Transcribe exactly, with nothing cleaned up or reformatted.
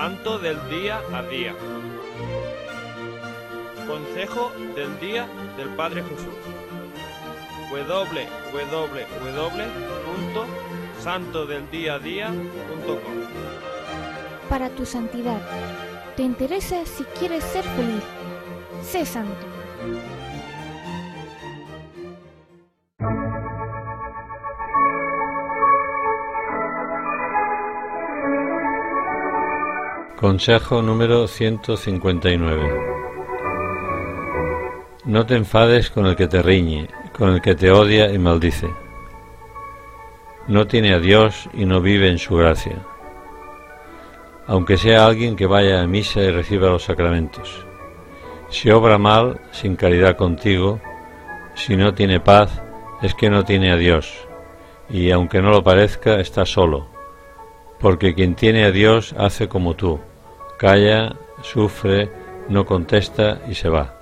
santo del día a día. Consejo del día del Padre Jesús. w w w punto santo del día a día punto com. Para tu santidad. ¿Te interesa si quieres ser feliz? Sé santo. Consejo número ciento cincuenta y nueve. No te enfades con el que te riñe, con el que te odia y maldice. No tiene a Dios y no vive en su gracia. Aunque sea alguien que vaya a misa y reciba los sacramentos. Si obra mal, sin caridad contigo, si no tiene paz, es que no tiene a Dios, y aunque no lo parezca, está solo, porque quien tiene a Dios hace como tú, calla, sufre, no contesta y se va.